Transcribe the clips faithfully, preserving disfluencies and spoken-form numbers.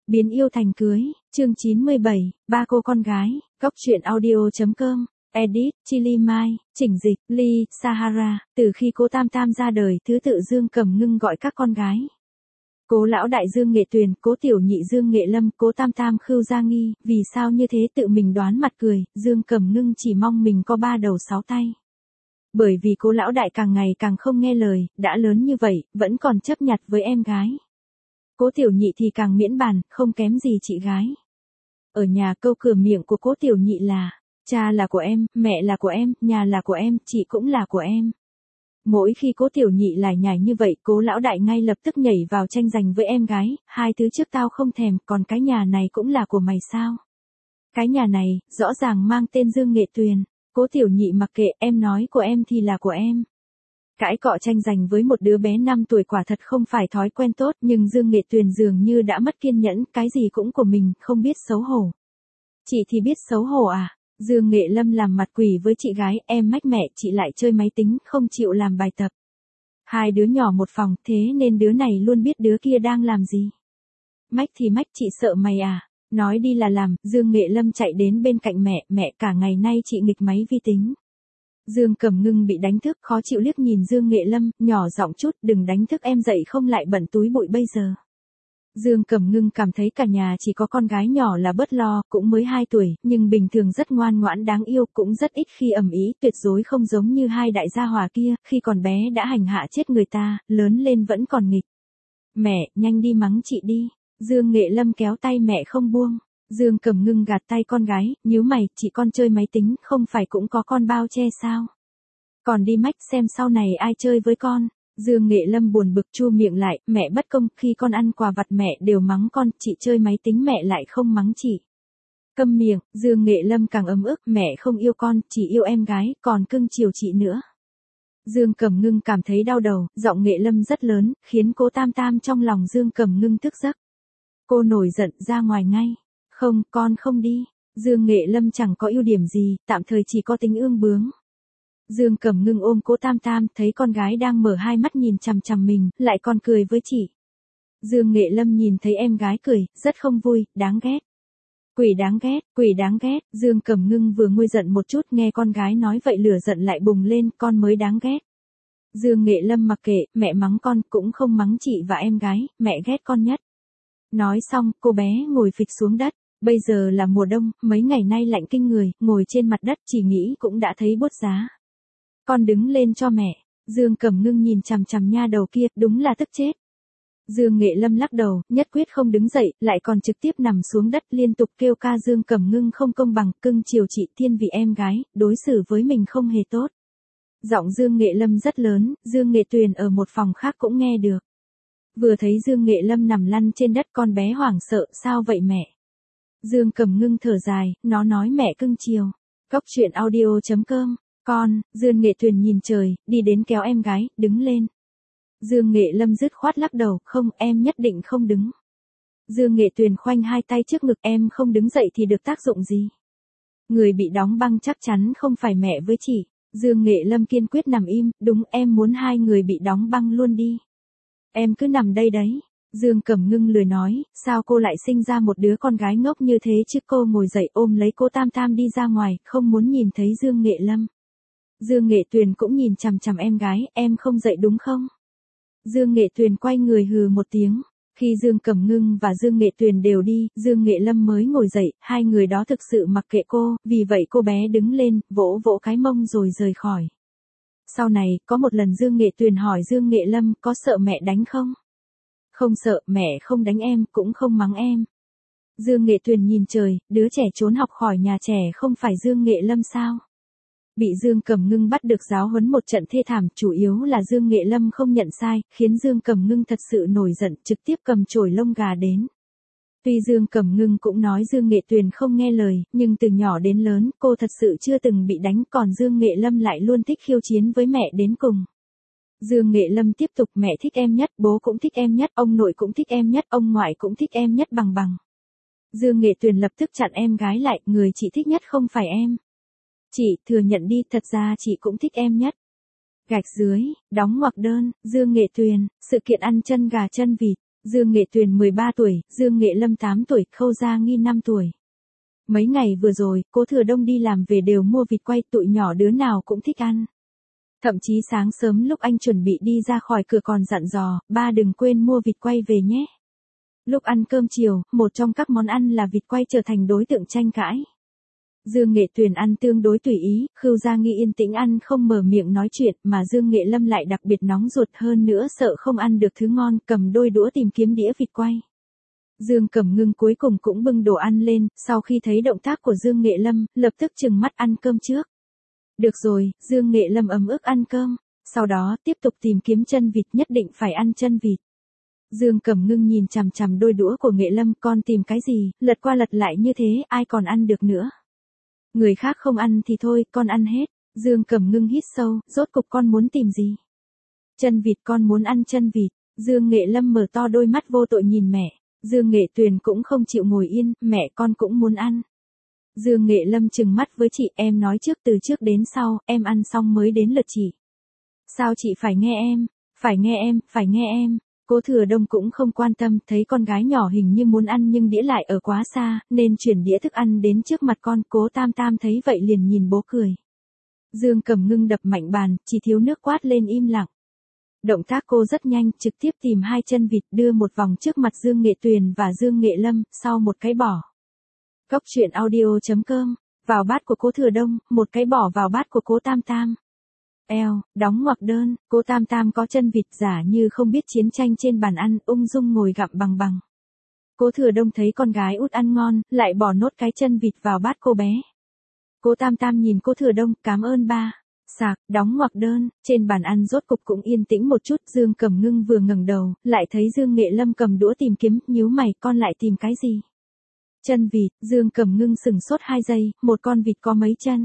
Biến yêu thành cưới, chương chín mươi bảy, ba cô con gái, góc truyện audio.com, edit, Chili Mai, chỉnh dịch, Ly, Sahara, từ khi cố Tam Tam ra đời thứ tự Dương Cẩm Ngưng gọi các con gái. Cố lão đại Dương Nghệ Tuyền, cố tiểu nhị Dương Nghệ Lâm, cố Tam Tam Khưu Gia Nghi, vì sao như thế tự mình đoán mặt cười, Dương Cẩm Ngưng chỉ mong mình có ba đầu sáu tay. Bởi vì cố lão đại càng ngày càng không nghe lời, đã lớn như vậy, vẫn còn chấp nhặt với em gái. Cố tiểu nhị thì càng miễn bàn, không kém gì chị gái. Ở nhà câu cửa miệng của cố tiểu nhị là, cha là của em, mẹ là của em, nhà là của em, chị cũng là của em. Mỗi khi cố tiểu nhị lải nhải như vậy, cố lão đại ngay lập tức nhảy vào tranh giành với em gái, hai thứ trước tao không thèm, còn cái nhà này cũng là của mày sao? Cái nhà này, rõ ràng mang tên Dương Nghệ Tuyền, cố tiểu nhị mặc kệ, em nói của em thì là của em. Cãi cọ tranh giành với một đứa bé năm tuổi quả thật không phải thói quen tốt, nhưng Dương Nghệ Tuyền dường như đã mất kiên nhẫn, cái gì cũng của mình, không biết xấu hổ. Chị thì biết xấu hổ à? Dương Nghệ Lâm làm mặt quỷ với chị gái, em mách mẹ, chị lại chơi máy tính, không chịu làm bài tập. Hai đứa nhỏ một phòng, thế nên đứa này luôn biết đứa kia đang làm gì. Mách thì mách, chị sợ mày à? Nói đi là làm, Dương Nghệ Lâm chạy đến bên cạnh mẹ, mẹ cả ngày nay chị nghịch máy vi tính. Dương Cẩm Ngưng bị đánh thức, khó chịu liếc nhìn Dương Nghệ Lâm, nhỏ giọng chút, đừng đánh thức em dậy không lại bận túi bụi bây giờ. Dương Cẩm Ngưng cảm thấy cả nhà chỉ có con gái nhỏ là bớt lo, cũng mới hai tuổi, nhưng bình thường rất ngoan ngoãn đáng yêu, cũng rất ít khi ầm ĩ, tuyệt đối không giống như hai đại gia hỏa kia, khi còn bé đã hành hạ chết người ta, lớn lên vẫn còn nghịch. Mẹ, nhanh đi mắng chị đi. Dương Nghệ Lâm kéo tay mẹ không buông. Dương Cẩm Ngưng gạt tay con gái, nhíu mày, chị con chơi máy tính, không phải cũng có con bao che sao? Còn đi mách xem sau này ai chơi với con. Dương Nghệ Lâm buồn bực chu miệng lại, mẹ bất công, khi con ăn quà vặt mẹ đều mắng con, chị chơi máy tính mẹ lại không mắng chị. Câm miệng, Dương Nghệ Lâm càng ấm ức, mẹ không yêu con, chỉ yêu em gái, còn cưng chiều chị nữa. Dương Cẩm Ngưng cảm thấy đau đầu, giọng Nghệ Lâm rất lớn, khiến cố Tam Tam trong lòng Dương Cẩm Ngưng thức giấc. Cô nổi giận ra ngoài ngay. Không, con không đi. Dương Nghệ Lâm chẳng có ưu điểm gì, tạm thời chỉ có tính ương bướng. Dương Cẩm Ngưng ôm cố Tam Tam, thấy con gái đang mở hai mắt nhìn chằm chằm mình, lại còn cười với chị. Dương Nghệ Lâm nhìn thấy em gái cười, rất không vui, đáng ghét. Quỷ đáng ghét, quỷ đáng ghét, Dương Cẩm Ngưng vừa nguôi giận một chút, nghe con gái nói vậy lửa giận lại bùng lên, con mới đáng ghét. Dương Nghệ Lâm mặc kệ, mẹ mắng con, cũng không mắng chị và em gái, mẹ ghét con nhất. Nói xong, cô bé ngồi phịch xuống đất. Bây giờ là mùa đông, mấy ngày nay lạnh kinh người, ngồi trên mặt đất chỉ nghĩ cũng đã thấy buốt giá. Con đứng lên cho mẹ. Dương Cẩm Ngưng nhìn chằm chằm nha đầu kia, đúng là tức chết. Dương Nghệ Lâm lắc đầu, nhất quyết không đứng dậy, lại còn trực tiếp nằm xuống đất liên tục kêu ca Dương Cẩm Ngưng không công bằng, cưng chiều chị thiên vị em gái, đối xử với mình không hề tốt. Giọng Dương Nghệ Lâm rất lớn, Dương Nghệ Tuyền ở một phòng khác cũng nghe được. Vừa thấy Dương Nghệ Lâm nằm lăn trên đất, con bé hoảng sợ, sao vậy mẹ? Dương Cẩm Ngưng thở dài, nó nói mẹ cưng chiều. Góc truyện audio.com, con, Dương Nghệ Tuyền nhìn trời, đi đến kéo em gái, đứng lên. Dương Nghệ Lâm dứt khoát lắc đầu, không, em nhất định không đứng. Dương Nghệ Tuyền khoanh hai tay trước ngực, em không đứng dậy thì được tác dụng gì? Người bị đóng băng chắc chắn không phải mẹ với chị. Dương Nghệ Lâm kiên quyết nằm im, đúng, em muốn hai người bị đóng băng luôn đi. Em cứ nằm đây đấy. Dương Cẩm Ngưng lười nói, sao cô lại sinh ra một đứa con gái ngốc như thế chứ? Cô ngồi dậy ôm lấy cô Tam Tam đi ra ngoài, không muốn nhìn thấy Dương Nghệ Lâm. Dương Nghệ Tuyền cũng nhìn chằm chằm em gái, em không dậy đúng không? Dương Nghệ Tuyền quay người hừ một tiếng. Khi Dương Cẩm Ngưng và Dương Nghệ Tuyền đều đi, Dương Nghệ Lâm mới ngồi dậy, hai người đó thực sự mặc kệ cô, vì vậy cô bé đứng lên, vỗ vỗ cái mông rồi rời khỏi. Sau này, có một lần Dương Nghệ Tuyền hỏi Dương Nghệ Lâm, có sợ mẹ đánh không? Không sợ, mẹ không đánh em, cũng không mắng em. Dương Nghệ Tuyền nhìn trời, đứa trẻ trốn học khỏi nhà trẻ không phải Dương Nghệ Lâm sao? Bị Dương Cẩm Ngưng bắt được giáo huấn một trận thê thảm, chủ yếu là Dương Nghệ Lâm không nhận sai, khiến Dương Cẩm Ngưng thật sự nổi giận, trực tiếp cầm chổi lông gà đến. Tuy Dương Cẩm Ngưng cũng nói Dương Nghệ Tuyền không nghe lời, nhưng từ nhỏ đến lớn, cô thật sự chưa từng bị đánh, còn Dương Nghệ Lâm lại luôn thích khiêu chiến với mẹ đến cùng. Dương Nghệ Lâm tiếp tục, mẹ thích em nhất, bố cũng thích em nhất, ông nội cũng thích em nhất, ông ngoại cũng thích em nhất bằng bằng. Dương Nghệ Tuyền lập tức chặn em gái lại, người chị thích nhất không phải em. Chị, thừa nhận đi, thật ra chị cũng thích em nhất. Gạch dưới, đóng ngoặc đơn, Dương Nghệ Tuyền, sự kiện ăn chân gà chân vịt. Dương Nghệ Tuyền mười ba tuổi, Dương Nghệ Lâm tám tuổi, Khâu Gia Nghi năm tuổi. Mấy ngày vừa rồi, Cố Thừa Đông đi làm về đều mua vịt quay, tụi nhỏ đứa nào cũng thích ăn. Thậm chí sáng sớm lúc anh chuẩn bị đi ra khỏi cửa còn dặn dò, ba đừng quên mua vịt quay về nhé. Lúc ăn cơm chiều, một trong các món ăn là vịt quay trở thành đối tượng tranh cãi. Dương Nghệ Tuyền ăn tương đối tùy ý, Khâu Gia Nghi yên tĩnh ăn không mở miệng nói chuyện, mà Dương Nghệ Lâm lại đặc biệt nóng ruột hơn nữa sợ không ăn được thứ ngon, cầm đôi đũa tìm kiếm đĩa vịt quay. Dương Cẩm Ngưng cuối cùng cũng bưng đồ ăn lên, sau khi thấy động tác của Dương Nghệ Lâm, lập tức trừng mắt ăn cơm trước. Được rồi, Dương Nghệ Lâm ấm ức ăn cơm, sau đó tiếp tục tìm kiếm chân vịt, nhất định phải ăn chân vịt. Dương Cẩm Ngưng nhìn chằm chằm đôi đũa của Nghệ Lâm, con tìm cái gì, lật qua lật lại như thế, ai còn ăn được nữa. Người khác không ăn thì thôi, con ăn hết. Dương Cẩm Ngưng hít sâu, rốt cục con muốn tìm gì? Chân vịt, con muốn ăn chân vịt. Dương Nghệ Lâm mở to đôi mắt vô tội nhìn mẹ. Dương Nghệ Tuyền cũng không chịu ngồi yên, mẹ con cũng muốn ăn. Dương Nghệ Lâm trừng mắt với chị, em nói trước từ trước đến sau, em ăn xong mới đến lượt chị. Sao chị phải nghe em? Phải nghe em, phải nghe em. Cố Thừa Đông cũng không quan tâm, thấy con gái nhỏ hình như muốn ăn nhưng đĩa lại ở quá xa, nên chuyển đĩa thức ăn đến trước mặt con. Cố Tam Tam thấy vậy liền nhìn bố cười. Dương Cẩm Ngưng đập mạnh bàn, chỉ thiếu nước quát lên im lặng. Động tác cô rất nhanh, trực tiếp tìm hai chân vịt đưa một vòng trước mặt Dương Nghệ Tuyền và Dương Nghệ Lâm, sau một cái bỏ. Cốc truyện audio chấm com, vào bát của Cố Thừa Đông, một cái bỏ vào bát của Cố Tam Tam. Eo, đóng ngoặc đơn, Cố Tam Tam có chân vịt giả như không biết chiến tranh trên bàn ăn, ung dung ngồi gặm bằng bằng. Cố Thừa Đông thấy con gái út ăn ngon, lại bỏ nốt cái chân vịt vào bát cô bé. Cố Tam Tam nhìn Cố Thừa Đông, cảm ơn ba. Sạc, đóng ngoặc đơn, trên bàn ăn rốt cục cũng yên tĩnh một chút. Dương Cẩm Ngưng vừa ngẩng đầu, lại thấy Dương Nghệ Lâm cầm đũa tìm kiếm, nhíu mày, con lại tìm cái gì? Chân vịt. Dương Cẩm Ngưng sừng sốt hai giây, một con vịt có mấy chân?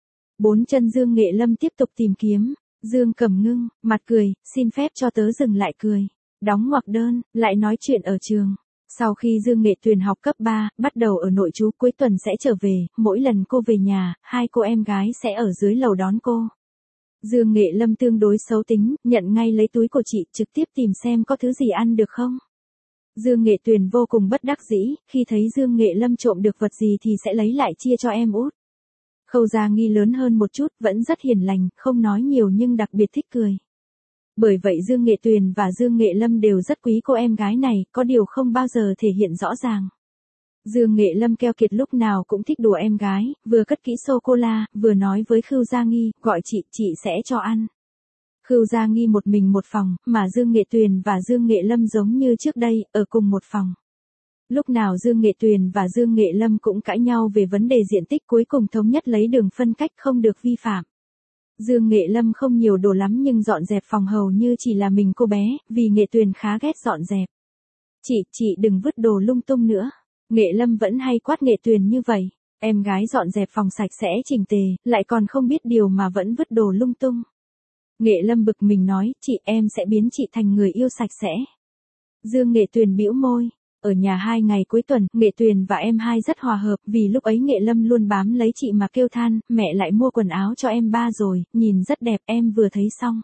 Bốn chân. Dương Nghệ Lâm tiếp tục tìm kiếm. Dương Cẩm Ngưng, mặt cười, xin phép cho tớ dừng lại cười. Đóng ngoặc đơn, lại nói chuyện ở trường. Sau khi Dương Nghệ Tuyền học cấp ba, bắt đầu ở nội trú, cuối tuần sẽ trở về, mỗi lần cô về nhà, hai cô em gái sẽ ở dưới lầu đón cô. Dương Nghệ Lâm tương đối xấu tính, nhận ngay lấy túi của chị, trực tiếp tìm xem có thứ gì ăn được không. Dương Nghệ Tuyền vô cùng bất đắc dĩ, khi thấy Dương Nghệ Lâm trộm được vật gì thì sẽ lấy lại chia cho em út. Khâu Gia Nghi lớn hơn một chút, vẫn rất hiền lành, không nói nhiều nhưng đặc biệt thích cười. Bởi vậy Dương Nghệ Tuyền và Dương Nghệ Lâm đều rất quý cô em gái này, có điều không bao giờ thể hiện rõ ràng. Dương Nghệ Lâm keo kiệt lúc nào cũng thích đùa em gái, vừa cất kỹ sô-cô-la, vừa nói với Khâu Gia Nghi, gọi chị, chị sẽ cho ăn. Khâu Gia Nghi một mình một phòng, mà Dương Nghệ Tuyền và Dương Nghệ Lâm giống như trước đây, ở cùng một phòng. Lúc nào Dương Nghệ Tuyền và Dương Nghệ Lâm cũng cãi nhau về vấn đề diện tích, cuối cùng thống nhất lấy đường phân cách không được vi phạm. Dương Nghệ Lâm không nhiều đồ lắm nhưng dọn dẹp phòng hầu như chỉ là mình cô bé, vì Nghệ Tuyền khá ghét dọn dẹp. Chị, chị đừng vứt đồ lung tung nữa. Nghệ Lâm vẫn hay quát Nghệ Tuyền như vậy. Em gái dọn dẹp phòng sạch sẽ chỉnh tề, lại còn không biết điều mà vẫn vứt đồ lung tung. Nghệ Lâm bực mình nói, chị em sẽ biến chị thành người yêu sạch sẽ. Dương Nghệ Tuyền bĩu môi. Ở nhà hai ngày cuối tuần, Nghệ Tuyền và em hai rất hòa hợp, vì lúc ấy Nghệ Lâm luôn bám lấy chị mà kêu than, mẹ lại mua quần áo cho em ba rồi, nhìn rất đẹp, em vừa thấy xong.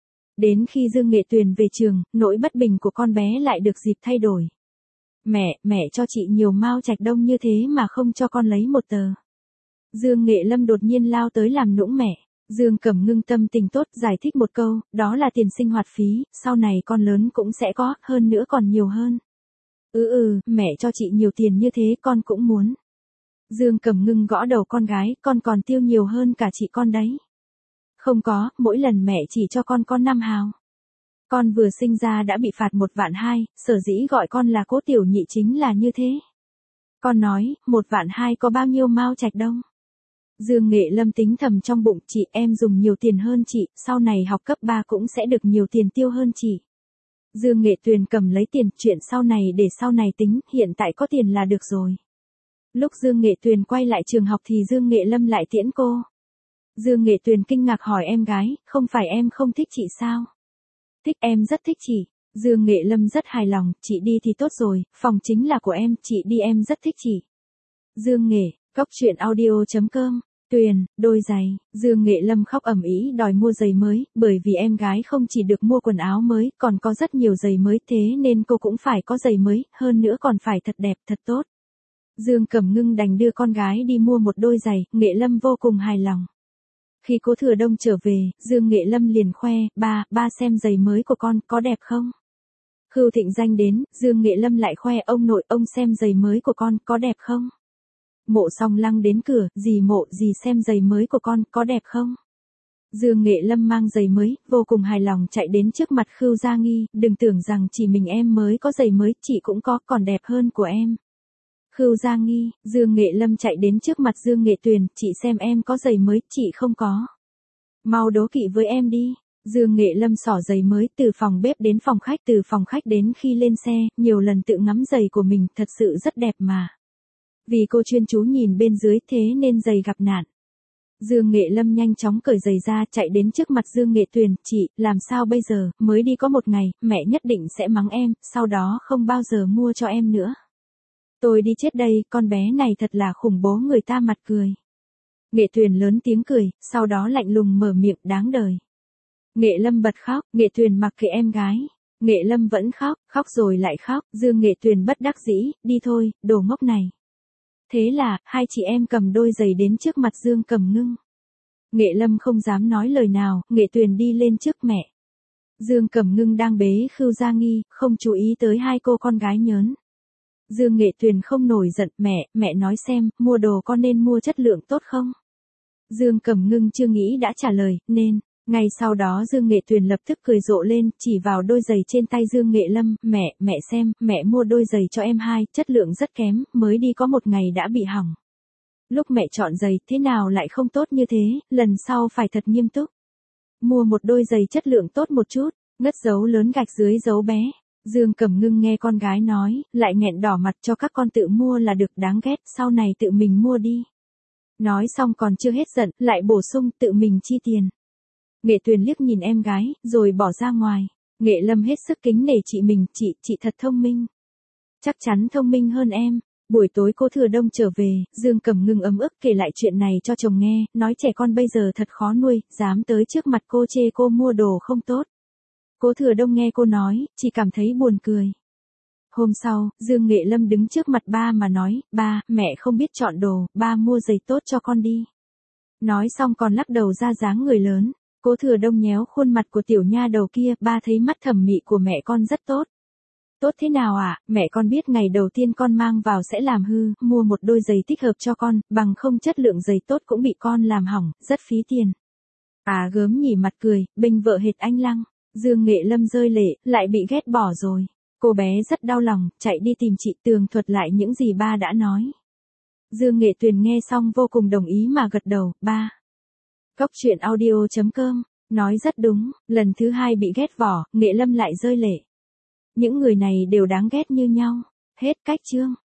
Đến khi Dương Nghệ Tuyền về trường, nỗi bất bình của con bé lại được dịp thay đổi. Mẹ, mẹ cho chị nhiều mao trạch đông như thế mà không cho con lấy một tờ. Dương Nghệ Lâm đột nhiên lao tới làm nũng mẹ. Dương Cẩm Ngưng tâm tình tốt giải thích một câu, đó là tiền sinh hoạt phí, sau này con lớn cũng sẽ có, hơn nữa còn nhiều hơn. Ừ ừ, mẹ cho chị nhiều tiền như thế con cũng muốn. Dương Cẩm Ngưng gõ đầu con gái, con còn tiêu nhiều hơn cả chị con đấy. Không có, mỗi lần mẹ chỉ cho con con năm hào. Con vừa sinh ra đã bị phạt một vạn hai, sở dĩ gọi con là Cố Tiểu Nhị chính là như thế. Con nói, một vạn hai có bao nhiêu mao trạch đông? Dương Nghệ Lâm tính thầm trong bụng, chị em dùng nhiều tiền hơn chị, sau này học cấp ba cũng sẽ được nhiều tiền tiêu hơn chị. Dương Nghệ Tuyền cầm lấy tiền, chuyện sau này để sau này tính, hiện tại có tiền là được rồi. Lúc Dương Nghệ Tuyền quay lại trường học thì Dương Nghệ Lâm lại tiễn cô. Dương Nghệ Tuyền kinh ngạc hỏi em gái, không phải em không thích chị sao? Thích, em rất thích chị. Dương Nghệ Lâm rất hài lòng, chị đi thì tốt rồi, phòng chính là của em, chị đi em rất thích chị. Dương Nghệ, cốc truyện audio chấm com Tuyền, đôi giày, Dương Nghệ Lâm khóc ầm ĩ đòi mua giày mới, bởi vì em gái không chỉ được mua quần áo mới, còn có rất nhiều giày mới thế nên cô cũng phải có giày mới, hơn nữa còn phải thật đẹp, thật tốt. Dương Cẩm Ngưng đành đưa con gái đi mua một đôi giày, Nghệ Lâm vô cùng hài lòng. Khi Cố Thừa Đông trở về, Dương Nghệ Lâm liền khoe, ba, ba xem giày mới của con, có đẹp không? Khưu Thịnh Danh đến, Dương Nghệ Lâm lại khoe ông nội, ông xem giày mới của con, có đẹp không? Mộ Song Lăng đến cửa, dì Mộ, dì xem giày mới của con, có đẹp không? Dương Nghệ Lâm mang giày mới, vô cùng hài lòng chạy đến trước mặt Khưu Gia Nghi, đừng tưởng rằng chỉ mình em mới có giày mới, chị cũng có, còn đẹp hơn của em. Khưu Gia Nghi, Dương Nghệ Lâm chạy đến trước mặt Dương Nghệ Tuyền, chị xem em có giày mới, chị không có. Mau đố kỵ với em đi. Dương Nghệ Lâm xỏ giày mới từ phòng bếp đến phòng khách, từ phòng khách đến khi lên xe, nhiều lần tự ngắm giày của mình, thật sự rất đẹp mà. Vì cô chuyên chú nhìn bên dưới thế nên giày gặp nạn. Dương Nghệ Lâm nhanh chóng cởi giày ra chạy đến trước mặt Dương Nghệ Tuyền, chị, làm sao bây giờ, mới đi có một ngày, mẹ nhất định sẽ mắng em, sau đó không bao giờ mua cho em nữa. Tôi đi chết đây, con bé này thật là khủng bố, người ta mặt cười. Nghệ Tuyền lớn tiếng cười, sau đó lạnh lùng mở miệng, đáng đời. Nghệ Lâm bật khóc, Nghệ Tuyền mặc kệ em gái. Nghệ Lâm vẫn khóc, khóc rồi lại khóc, Dương Nghệ Tuyền bất đắc dĩ, đi thôi, đồ ngốc này. Thế là, hai chị em cầm đôi giày đến trước mặt Dương Cẩm Ngưng. Nghệ Lâm không dám nói lời nào, Nghệ Tuyền đi lên trước mẹ. Dương Cẩm Ngưng đang bế Khưu Gia Nghi, không chú ý tới hai cô con gái nhớn. Dương Nghệ Tuyền không nổi giận, mẹ, mẹ nói xem, mua đồ con nên mua chất lượng tốt không? Dương Cẩm Ngưng chưa nghĩ đã trả lời, nên. Ngay sau đó Dương Nghệ Tuyền lập tức cười rộ lên, chỉ vào đôi giày trên tay Dương Nghệ Lâm, mẹ, mẹ xem, mẹ mua đôi giày cho em hai, chất lượng rất kém, mới đi có một ngày đã bị hỏng. Lúc mẹ chọn giày, thế nào lại không tốt như thế, lần sau phải thật nghiêm túc. Mua một đôi giày chất lượng tốt một chút, ngất dấu lớn gạch dưới dấu bé. Dương Cẩm Ngưng nghe con gái nói, lại nghẹn đỏ mặt, cho các con tự mua là được, đáng ghét, sau này tự mình mua đi. Nói xong còn chưa hết giận, lại bổ sung, tự mình chi tiền. Nghệ Tuyền liếc nhìn em gái, rồi bỏ ra ngoài. Nghệ Lâm hết sức kính nể chị mình, chị, chị thật thông minh. Chắc chắn thông minh hơn em. Buổi tối Cố Thừa Đông trở về, Dương Cẩm Ngưng ấm ức kể lại chuyện này cho chồng nghe, nói trẻ con bây giờ thật khó nuôi, dám tới trước mặt cô chê cô mua đồ không tốt. Cố Thừa Đông nghe cô nói, chỉ cảm thấy buồn cười. Hôm sau, Dương Nghệ Lâm đứng trước mặt ba mà nói, ba, mẹ không biết chọn đồ, ba mua giày tốt cho con đi. Nói xong còn lắc đầu ra dáng người lớn. Cố Thừa Đông nhéo khuôn mặt của tiểu nha đầu kia, ba thấy mắt thẩm mỹ của mẹ con rất tốt. Tốt thế nào ạ, à? Mẹ con biết ngày đầu tiên con mang vào sẽ làm hư, mua một đôi giày thích hợp cho con, bằng không chất lượng giày tốt cũng bị con làm hỏng, rất phí tiền. À gớm nhỉ mặt cười, bênh vợ hệt anh Lăng. Dương Nghệ Lâm rơi lệ, lại bị ghét bỏ rồi. Cô bé rất đau lòng, chạy đi tìm chị tường thuật lại những gì ba đã nói. Dương Nghệ Tuyền nghe xong vô cùng đồng ý mà gật đầu, ba. Góc truyện audio chấm com, nói rất đúng, lần thứ hai bị ghét bỏ, Nghệ Lâm lại rơi lệ. Những người này đều đáng ghét như nhau. Hết cách chương.